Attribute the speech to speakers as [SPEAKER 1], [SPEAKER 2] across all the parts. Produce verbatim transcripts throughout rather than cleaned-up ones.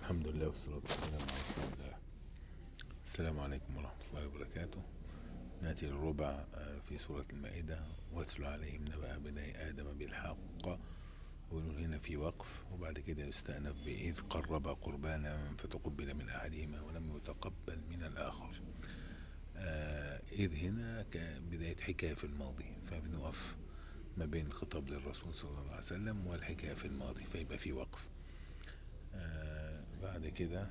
[SPEAKER 1] الحمد لله والصلاة والسلام على رسول الله. السلام عليكم ورحمة الله وبركاته. نأتي للربع في سورة المائدة، واتل عليهم نبأ بني آدم بالحق، ونقول هنا في وقف، وبعد كده يستأنف بإذ قرب قربانا فتقبل من أحدهما ولم يتقبل من الآخر. آه إذ هنا كبداية حكاية في الماضي، فبنوقف ما بين خطاب للرسول صلى الله عليه وسلم والحكاية في الماضي، فيبقى في وقف. آه بعد كده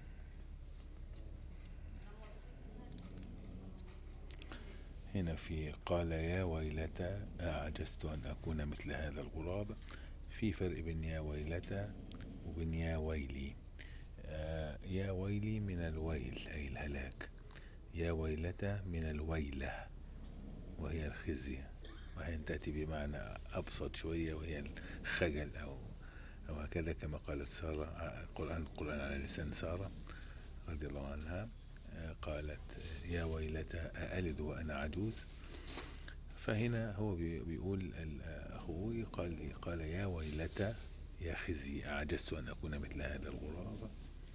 [SPEAKER 1] هنا في قال يا ويلتى أعجزت أن أكون مثل هذا الغراب. في فرق بين يا ويلتى وبين يا ويلي. آه يا ويلي من الويل أي الهلاك، يا ويلتى من الويلة وهي الخزي، وهي تأتي بمعنى أبسط شوية وهي الخجل أو أو هكذا كما قالت سارة. القرآن القرآن على لسان سارة رضي الله عنها، قالت يا ويلتى أألد وأنا عجوز. فهنا هو بيقول أخوه قال, قال يا ويلتى يا خزي أعجزت أن أكون مثل هذا الغراب.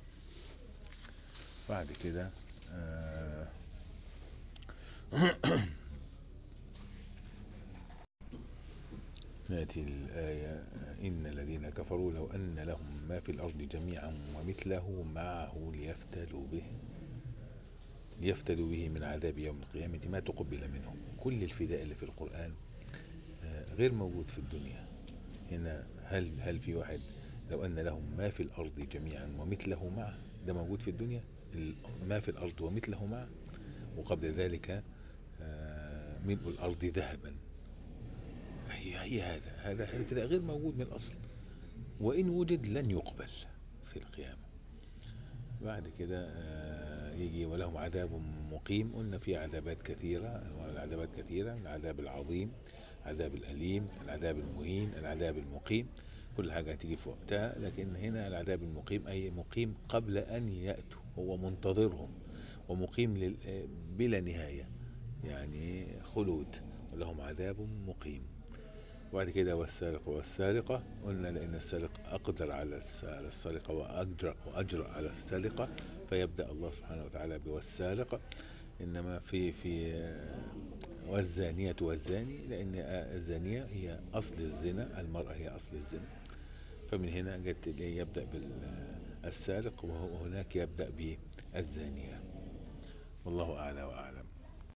[SPEAKER 1] بعد كده آه نأتي الآية إن الذين كفروا لو أن لهم ما في الأرض جميعا ومثله معه ليفتدوا به ليفتدوا به من عذاب يوم القيامة ما تقبل منهم. كل الفداء اللي في القرآن غير موجود في الدنيا. هنا هل هل في واحد لو أن لهم ما في الأرض جميعا ومثله معه؟ ده موجود في الدنيا، ما في الأرض ومثله معه. وقبل ذلك ملء الأرض ذهبا. هي هي هذا هذا الفداء غير موجود من الأصل، وإن وجد لن يقبل في القيامة. بعد كده يجي ولهم عذاب مقيم. قلنا في عذابات كثيرة، العذابات كثيرة، العذاب العظيم، العذاب الأليم، العذاب المهين، العذاب المقيم، كل حاجة هتيجي في وقتها. لكن هنا العذاب المقيم أي مقيم قبل أن يأتوا، هو منتظرهم، ومقيم بلا نهاية يعني خلود، ولهم عذاب مقيم. وبعد كده والسارق والسارقة، قلنا لأن السارق أقدر على السرقة وأجرأ وأجرأ على السرقة، فيبدأ الله سبحانه وتعالى بالسارقة. إنما في في والزانية والزاني، لأن الزانية هي أصل الزنا، المرأة هي أصل الزنا، فمن هنا جت يبدأ بالسارق، وهناك يبدأ بالزانية. والله أعلى وأعلم.